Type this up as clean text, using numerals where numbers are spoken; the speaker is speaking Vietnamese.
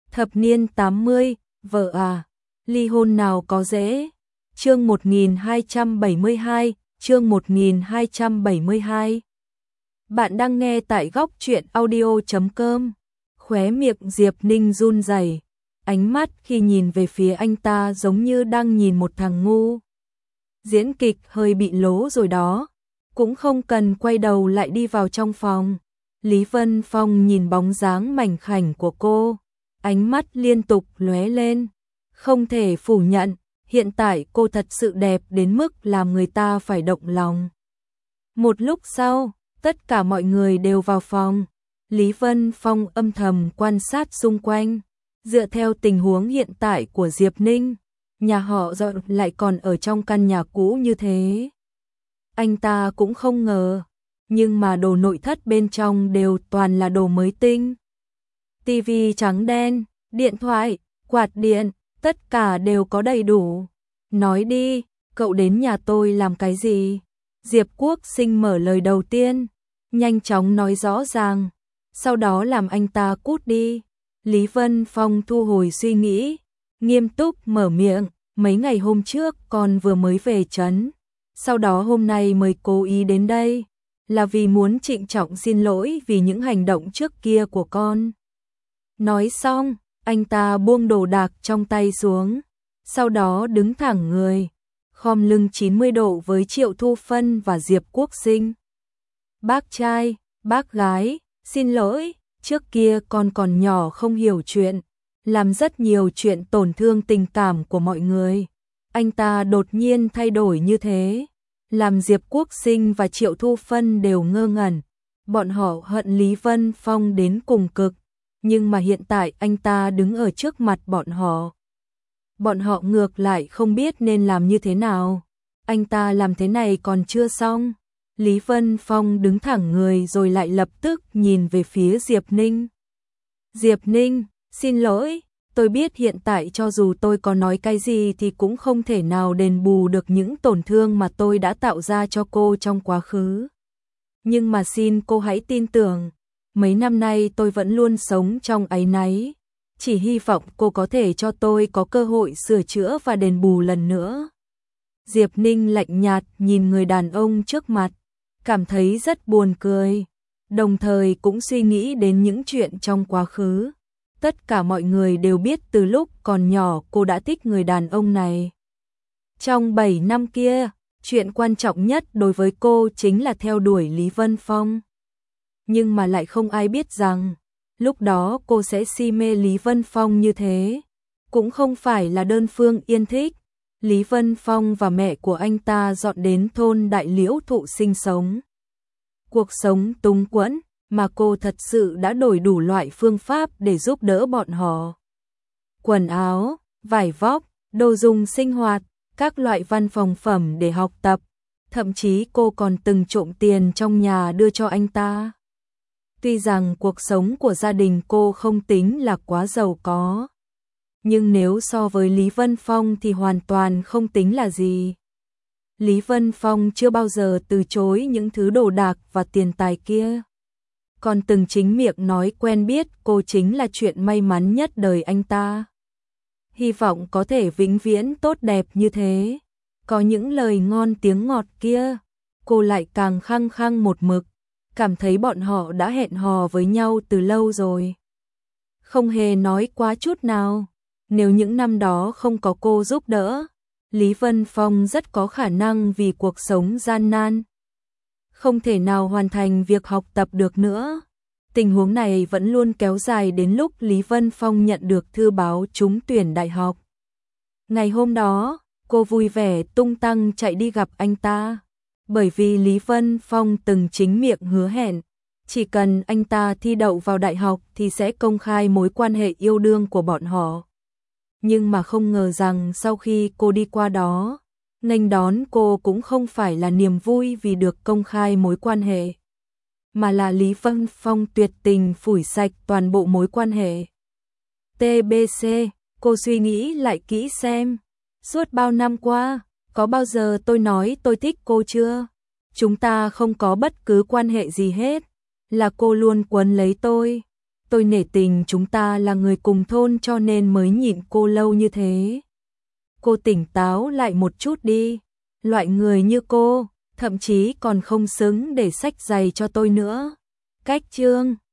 Thập niên 80, vợ à, ly hôn nào có dễ. Chương 1272, chương 1272. Bạn đang nghe tại góc truyện audio.com. Khóe miệng Diệp Ninh run rẩy, ánh mắt khi nhìn về phía anh ta giống như đang nhìn một thằng ngu. Diễn kịch hơi bị lố rồi đó, cũng không cần quay đầu lại đi vào trong phòng. Lý Vân Phong nhìn bóng dáng mảnh khảnh của cô, ánh mắt liên tục lóe lên. Không thể phủ nhận, hiện tại cô thật sự đẹp đến mức làm người ta phải động lòng. Một lúc sau, tất cả mọi người đều vào phòng. Lý Vân Phong âm thầm quan sát xung quanh. Dựa theo tình huống hiện tại của Diệp Ninh, nhà họ dọn lại còn ở trong căn nhà cũ như thế. Anh ta cũng không ngờ, nhưng mà đồ nội thất bên trong đều toàn là đồ mới tinh. Tivi trắng đen, điện thoại, quạt điện, tất cả đều có đầy đủ. Nói đi, cậu đến nhà tôi làm cái gì? Diệp Quốc Sinh mở lời đầu tiên, nhanh chóng nói rõ ràng, sau đó làm anh ta cút đi. Lý Vân Phong thu hồi suy nghĩ, nghiêm túc mở miệng, mấy ngày hôm trước con vừa mới về trấn, sau đó hôm nay mới cố ý đến đây, là vì muốn trịnh trọng xin lỗi vì những hành động trước kia của con. Nói xong, anh ta buông đồ đạc trong tay xuống, sau đó đứng thẳng người, khom lưng 90 độ với Triệu Thu Phân và Diệp Quốc Sinh. Bác trai, bác gái, xin lỗi, trước kia con còn nhỏ không hiểu chuyện, làm rất nhiều chuyện tổn thương tình cảm của mọi người. Anh ta đột nhiên thay đổi như thế, làm Diệp Quốc Sinh và Triệu Thu Phân đều ngơ ngẩn. Bọn họ hận Lý Vân Phong đến cùng cực, nhưng mà hiện tại anh ta đứng ở trước mặt bọn họ. Bọn họ ngược lại không biết nên làm như thế nào. Anh ta làm thế này còn chưa xong. Lý Vân Phong đứng thẳng người rồi lại lập tức nhìn về phía Diệp Ninh. Diệp Ninh, xin lỗi, tôi biết hiện tại cho dù tôi có nói cái gì thì cũng không thể nào đền bù được những tổn thương mà tôi đã tạo ra cho cô trong quá khứ. Nhưng mà xin cô hãy tin tưởng, mấy năm nay tôi vẫn luôn sống trong áy náy. Chỉ hy vọng cô có thể cho tôi có cơ hội sửa chữa và đền bù lần nữa. Diệp Ninh lạnh nhạt nhìn người đàn ông trước mặt, cảm thấy rất buồn cười, đồng thời cũng suy nghĩ đến những chuyện trong quá khứ. Tất cả mọi người đều biết từ lúc còn nhỏ cô đã thích người đàn ông này. Trong 7 năm kia, chuyện quan trọng nhất đối với cô chính là theo đuổi Lý Vân Phong. Nhưng mà lại không ai biết rằng, lúc đó cô sẽ si mê Lý Vân Phong như thế. Cũng không phải là đơn phương yên thích. Lý Vân Phong và mẹ của anh ta dọn đến thôn Đại Liễu Thụ sinh sống. Cuộc sống túng quẫn, mà cô thật sự đã đổi đủ loại phương pháp để giúp đỡ bọn họ. Quần áo, vải vóc, đồ dùng sinh hoạt, các loại văn phòng phẩm để học tập. Thậm chí cô còn từng trộm tiền trong nhà đưa cho anh ta. Tuy rằng cuộc sống của gia đình cô không tính là quá giàu có, nhưng nếu so với Lý Vân Phong thì hoàn toàn không tính là gì. Lý Vân Phong chưa bao giờ từ chối những thứ đồ đạc và tiền tài kia. Còn từng chính miệng nói quen biết cô chính là chuyện may mắn nhất đời anh ta. Hy vọng có thể vĩnh viễn tốt đẹp như thế. Có những lời ngon tiếng ngọt kia, cô lại càng khăng khăng một mực, cảm thấy bọn họ đã hẹn hò với nhau từ lâu rồi. Không hề nói quá chút nào. Nếu những năm đó không có cô giúp đỡ, Lý Vân Phong rất có khả năng vì cuộc sống gian nan, không thể nào hoàn thành việc học tập được nữa. Tình huống này vẫn luôn kéo dài đến lúc Lý Vân Phong nhận được thư báo trúng tuyển đại học. Ngày hôm đó, cô vui vẻ tung tăng chạy đi gặp anh ta, bởi vì Lý Vân Phong từng chính miệng hứa hẹn, chỉ cần anh ta thi đậu vào đại học thì sẽ công khai mối quan hệ yêu đương của bọn họ. Nhưng mà không ngờ rằng sau khi cô đi qua đó, nghênh đón cô cũng không phải là niềm vui vì được công khai mối quan hệ, mà là Lý Vân Phong tuyệt tình phủi sạch toàn bộ mối quan hệ. TBC, cô suy nghĩ lại kỹ xem, suốt bao năm qua, có bao giờ tôi nói tôi thích cô chưa? Chúng ta không có bất cứ quan hệ gì hết, là cô luôn quấn lấy tôi. tôi nể tình chúng ta là người cùng thôn cho nên mới nhịn cô lâu như thế. Cô tỉnh táo lại một chút đi, loại người như cô, thậm chí còn không xứng để xách giày cho tôi nữa. Cách chương